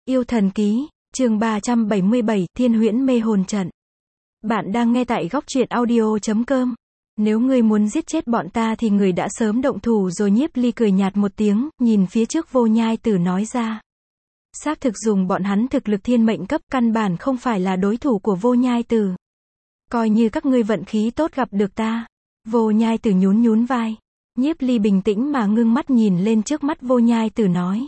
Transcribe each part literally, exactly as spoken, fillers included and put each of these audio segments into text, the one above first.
Yêu thần ký, chương ba trăm bảy mươi bảy, Thiên huyễn mê hồn trận. Bạn đang nghe tại góc truyện audio chấm com. Nếu ngươi muốn giết chết bọn ta thì người đã sớm động thủ rồi. Nhiếp Ly cười nhạt một tiếng, nhìn phía trước Vô Nhai Tử nói ra. Xác thực dùng bọn hắn thực lực thiên mệnh cấp, căn bản không phải là đối thủ của Vô Nhai Tử. Coi như các ngươi vận khí tốt gặp được ta. Vô Nhai Tử nhún nhún vai. Nhiếp Ly bình tĩnh mà ngưng mắt nhìn lên trước mắt Vô Nhai Tử nói.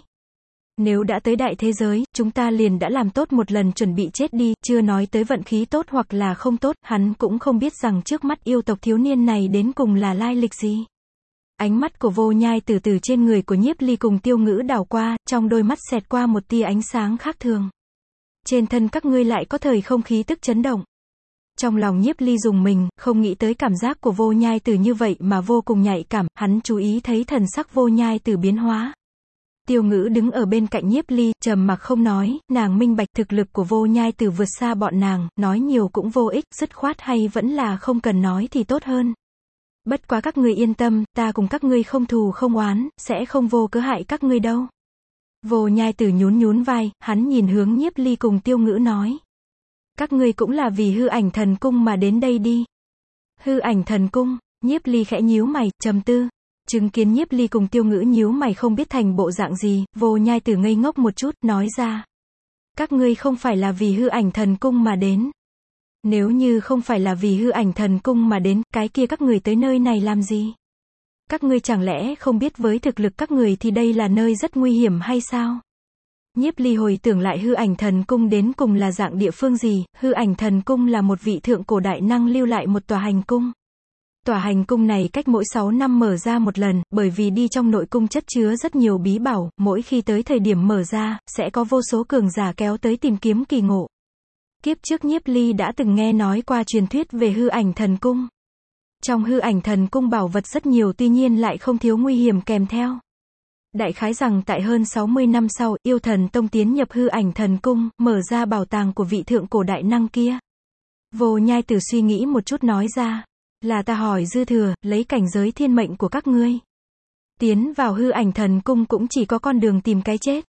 Nếu đã tới đại thế giới, chúng ta liền đã làm tốt một lần chuẩn bị chết đi, chưa nói tới vận khí tốt hoặc là không tốt, hắn cũng không biết rằng trước mắt yêu tộc thiếu niên này đến cùng là lai lịch gì. Ánh mắt của Vô Nhai Tử từ trên người của Nhiếp Ly cùng Tiêu Ngữ đảo qua, trong đôi mắt xẹt qua một tia ánh sáng khác thường. Trên thân các ngươi lại có thời không khí tức chấn động. Trong lòng Nhiếp Ly rùng mình, không nghĩ tới cảm giác của Vô Nhai Tử như vậy mà vô cùng nhạy cảm, hắn chú ý thấy thần sắc Vô Nhai Tử biến hóa. Tiêu Ngữ đứng ở bên cạnh Nhiếp Ly, trầm mặc không nói, nàng minh bạch thực lực của Vô Nhai Tử vượt xa bọn nàng, nói nhiều cũng vô ích, dứt khoát hay vẫn là không cần nói thì tốt hơn. Bất quá các ngươi yên tâm, ta cùng các ngươi không thù không oán, sẽ không vô cớ hại các ngươi đâu. Vô Nhai Tử nhún nhún vai, hắn nhìn hướng Nhiếp Ly cùng Tiêu Ngữ nói. Các ngươi cũng là vì Hư Ảnh Thần Cung mà đến đây đi. Hư Ảnh Thần Cung, Nhiếp Ly khẽ nhíu mày, trầm tư. Chứng kiến Nhiếp Ly cùng Tiêu Ngữ nhíu mày không biết thành bộ dạng gì, Vô Nhai Tử ngây ngốc một chút, nói ra. Các ngươi không phải là vì Hư Ảnh Thần Cung mà đến. Nếu như không phải là vì Hư Ảnh Thần Cung mà đến, cái kia các người tới nơi này làm gì? Các ngươi chẳng lẽ không biết với thực lực các người thì đây là nơi rất nguy hiểm hay sao? Nhiếp Ly hồi tưởng lại Hư Ảnh Thần Cung đến cùng là dạng địa phương gì. Hư Ảnh Thần Cung là một vị thượng cổ đại năng lưu lại một tòa hành cung. Tòa hành cung này cách mỗi sáu năm mở ra một lần, bởi vì đi trong nội cung chất chứa rất nhiều bí bảo, mỗi khi tới thời điểm mở ra, sẽ có vô số cường giả kéo tới tìm kiếm kỳ ngộ. Kiếp trước Nhiếp Ly đã từng nghe nói qua truyền thuyết về Hư Ảnh Thần Cung. Trong Hư Ảnh Thần Cung bảo vật rất nhiều, tuy nhiên lại không thiếu nguy hiểm kèm theo. Đại khái rằng tại hơn sáu mươi năm sau, Yêu Thần Tông tiến nhập Hư Ảnh Thần Cung, mở ra bảo tàng của vị thượng cổ đại năng kia. Vô Nhai Tử suy nghĩ một chút nói ra. Là ta hỏi dư thừa, lấy cảnh giới thiên mệnh của các ngươi. Tiến vào Hư Ảnh Thần Cung cũng chỉ có con đường tìm cái chết.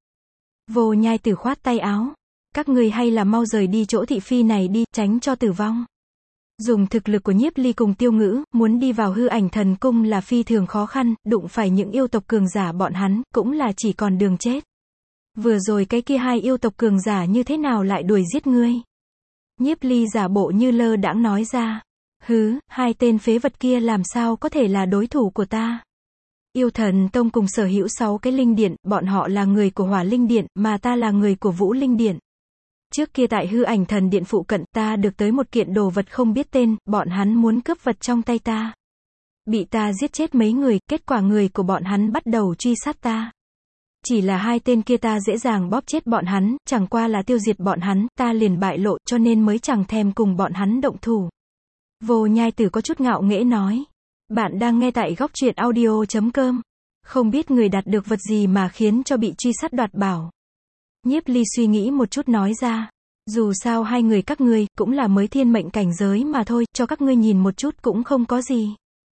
Vô Nhai Tử khoát tay áo. Các ngươi hay là mau rời đi chỗ thị phi này đi, tránh cho tử vong. Dùng thực lực của Nhiếp Ly cùng Tiêu Ngữ, muốn đi vào Hư Ảnh Thần Cung là phi thường khó khăn, đụng phải những yêu tộc cường giả bọn hắn, cũng là chỉ còn đường chết. Vừa rồi cái kia hai yêu tộc cường giả như thế nào lại đuổi giết ngươi? Nhiếp Ly giả bộ như lơ đãng nói ra. Hứ, hai tên phế vật kia làm sao có thể là đối thủ của ta. Yêu Thần Tông cùng sở hữu sáu cái linh điện, bọn họ là người của Hỏa Linh Điện, mà ta là người của Vũ Linh Điện. Trước kia tại Hư Ảnh Thần Điện phụ cận, ta được tới một kiện đồ vật không biết tên, bọn hắn muốn cướp vật trong tay ta. Bị ta giết chết mấy người, kết quả người của bọn hắn bắt đầu truy sát ta. Chỉ là hai tên kia ta dễ dàng bóp chết bọn hắn, chẳng qua là tiêu diệt bọn hắn, ta liền bại lộ, cho nên mới chẳng thèm cùng bọn hắn động thủ. Vô Nhai Tử có chút ngạo nghễ nói. Bạn đang nghe tại góc truyện audio chấm com. Không biết người đạt được vật gì mà khiến cho bị truy sát đoạt bảo. Nhiếp Ly suy nghĩ một chút nói ra. Dù sao hai người các ngươi, cũng là mới thiên mệnh cảnh giới mà thôi, cho các ngươi nhìn một chút cũng không có gì.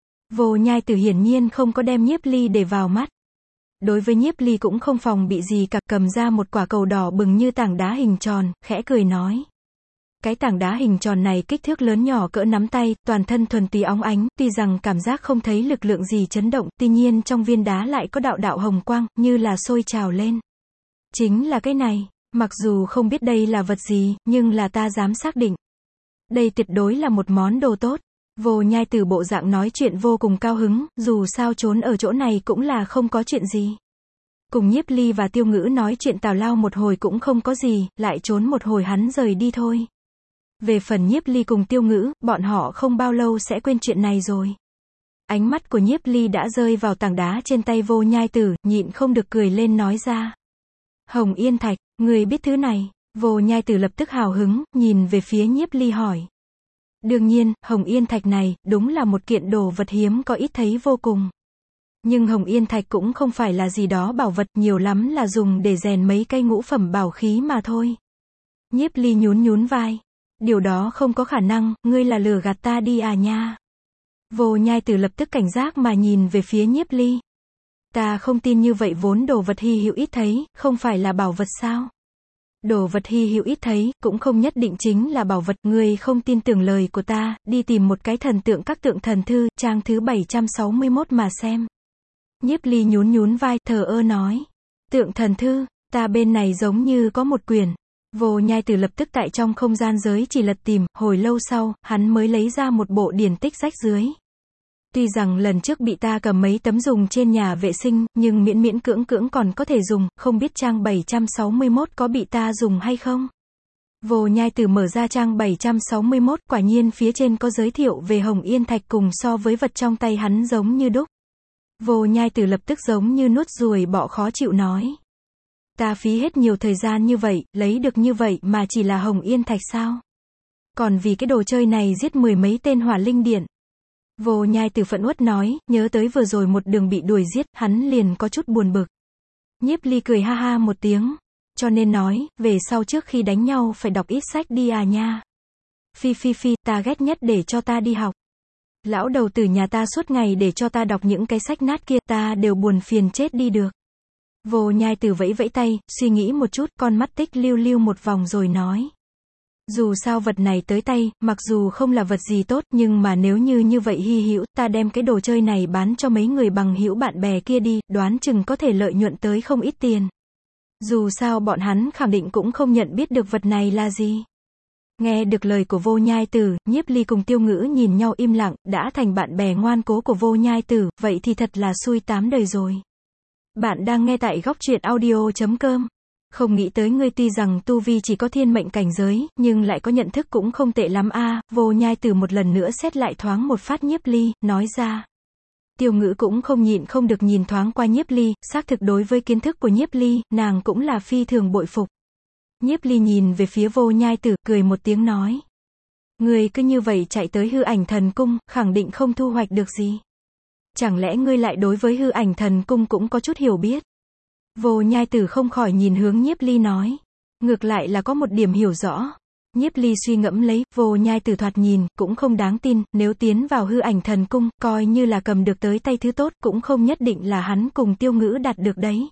Vô Nhai Tử hiển nhiên không có đem Nhiếp Ly để vào mắt. Đối với Nhiếp Ly cũng không phòng bị gì cả, cầm ra một quả cầu đỏ bừng như tảng đá hình tròn, khẽ cười nói. Cái tảng đá hình tròn này kích thước lớn nhỏ cỡ nắm tay, toàn thân thuần túy óng ánh, tuy rằng cảm giác không thấy lực lượng gì chấn động, tuy nhiên trong viên đá lại có đạo đạo hồng quang, như là sôi trào lên. Chính là cái này, mặc dù không biết đây là vật gì, nhưng là ta dám xác định. Đây tuyệt đối là một món đồ tốt. Vô Nhai Tử bộ dạng nói chuyện vô cùng cao hứng, dù sao trốn ở chỗ này cũng là không có chuyện gì. Cùng Nhiếp Ly và Tiêu Ngữ nói chuyện tào lao một hồi cũng không có gì, lại trốn một hồi hắn rời đi thôi. Về phần Nhiếp Ly cùng Tiêu Ngữ, bọn họ không bao lâu sẽ quên chuyện này rồi. Ánh mắt của Nhiếp Ly đã rơi vào tảng đá trên tay Vô Nhai Tử, nhịn không được cười lên nói ra. Hồng Yên Thạch, người biết thứ này? Vô Nhai Tử lập tức hào hứng, nhìn về phía Nhiếp Ly hỏi. Đương nhiên, Hồng Yên Thạch này, đúng là một kiện đồ vật hiếm có ít thấy vô cùng. Nhưng Hồng Yên Thạch cũng không phải là gì đó bảo vật, nhiều lắm là dùng để rèn mấy cây ngũ phẩm bảo khí mà thôi. Nhiếp Ly nhún nhún vai. Điều đó không có khả năng, ngươi là lừa gạt ta đi à nha. Vô Nhai Tử lập tức cảnh giác mà nhìn về phía Nhiếp Ly. Ta không tin như vậy, vốn đồ vật hy hữu ít thấy, không phải là bảo vật sao? Đồ vật hy hữu ít thấy, cũng không nhất định chính là bảo vật, ngươi không tin tưởng lời của ta, đi tìm một cái thần tượng các tượng thần thư, trang thứ bảy trăm sáu mươi mốt mà xem. Nhiếp Ly nhún nhún vai, thờ ơ nói. Tượng thần thư, ta bên này giống như có một quyển. Vô Nhai Tử lập tức tại trong không gian giới chỉ lật tìm, hồi lâu sau, hắn mới lấy ra một bộ điển tích rách dưới. Tuy rằng lần trước bị ta cầm mấy tấm dùng trên nhà vệ sinh, nhưng miễn miễn cưỡng cưỡng còn có thể dùng, không biết trang bảy trăm sáu mươi mốt có bị ta dùng hay không? Vô Nhai Tử mở ra trang bảy trăm sáu mươi mốt, quả nhiên phía trên có giới thiệu về Hồng Yên Thạch cùng so với vật trong tay hắn giống như đúc. Vô Nhai Tử lập tức giống như nuốt ruồi bọ khó chịu nói. Ta phí hết nhiều thời gian như vậy, lấy được như vậy mà chỉ là Hồng Yên Thạch sao? Còn vì cái đồ chơi này giết mười mấy tên hỏa linh điện. Vô Nhai Tử phẫn uất nói, nhớ tới vừa rồi một đường bị đuổi giết, hắn liền có chút buồn bực. Nhiếp Ly cười ha ha một tiếng, cho nên nói, về sau trước khi đánh nhau phải đọc ít sách đi à nha. Phi phi phi, ta ghét nhất để cho ta đi học. Lão đầu tử nhà ta suốt ngày để cho ta đọc những cái sách nát kia, ta đều buồn phiền chết đi được. Vô Nhai Tử vẫy vẫy tay, suy nghĩ một chút, con mắt tích lưu lưu một vòng rồi nói. Dù sao vật này tới tay, mặc dù không là vật gì tốt, nhưng mà nếu như như vậy hy hữu, ta đem cái đồ chơi này bán cho mấy người bằng hữu bạn bè kia đi, đoán chừng có thể lợi nhuận tới không ít tiền. Dù sao bọn hắn khẳng định cũng không nhận biết được vật này là gì. Nghe được lời của Vô Nhai Tử, Nhiếp Ly cùng Tiêu Ngữ nhìn nhau im lặng, đã thành bạn bè ngoan cố của Vô Nhai Tử, vậy thì thật là xui tám đời rồi. Bạn đang nghe tại góc truyện audio chấm com. Không nghĩ tới ngươi tuy rằng tu vi chỉ có thiên mệnh cảnh giới, nhưng lại có nhận thức cũng không tệ lắm a. À. Vô Nhai Tử một lần nữa xét lại thoáng một phát Nhiếp Ly, nói ra. Tiêu Ngữ cũng không nhịn không được nhìn thoáng qua Nhiếp Ly, xác thực đối với kiến thức của Nhiếp Ly, nàng cũng là phi thường bội phục. Nhiếp Ly nhìn về phía Vô Nhai Tử, cười một tiếng nói. Ngươi cứ như vậy chạy tới Hư Ảnh Thần Cung, khẳng định không thu hoạch được gì. Chẳng lẽ ngươi lại đối với Hư Ảnh Thần Cung cũng có chút hiểu biết? Vô Nhai Tử không khỏi nhìn hướng Nhiếp Ly nói. Ngược lại là có một điểm hiểu rõ. Nhiếp Ly suy ngẫm lấy, Vô Nhai Tử thoạt nhìn, cũng không đáng tin, nếu tiến vào Hư Ảnh Thần Cung, coi như là cầm được tới tay thứ tốt, cũng không nhất định là hắn cùng Tiêu Ngữ đạt được đấy.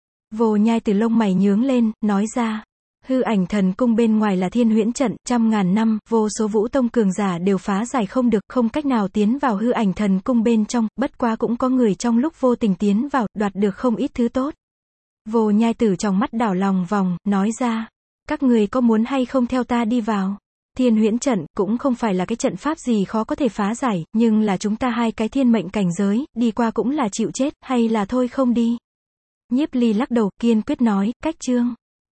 Vô Nhai Tử lông mày nhướng lên, nói ra. Hư Ảnh Thần Cung bên ngoài là Thiên Huyễn trận, trăm ngàn năm, vô số vũ tông cường giả đều phá giải không được, không cách nào tiến vào Hư Ảnh Thần Cung bên trong, bất quá cũng có người trong lúc vô tình tiến vào, đoạt được không ít thứ tốt. Vô Nhai Tử trong mắt đảo lòng vòng, nói ra. Các người có muốn hay không theo ta đi vào? Thiên Huyễn trận, cũng không phải là cái trận pháp gì khó có thể phá giải, nhưng là chúng ta hai cái thiên mệnh cảnh giới, đi qua cũng là chịu chết, hay là thôi không đi? Nhiếp Ly lắc đầu, kiên quyết nói, cách chương.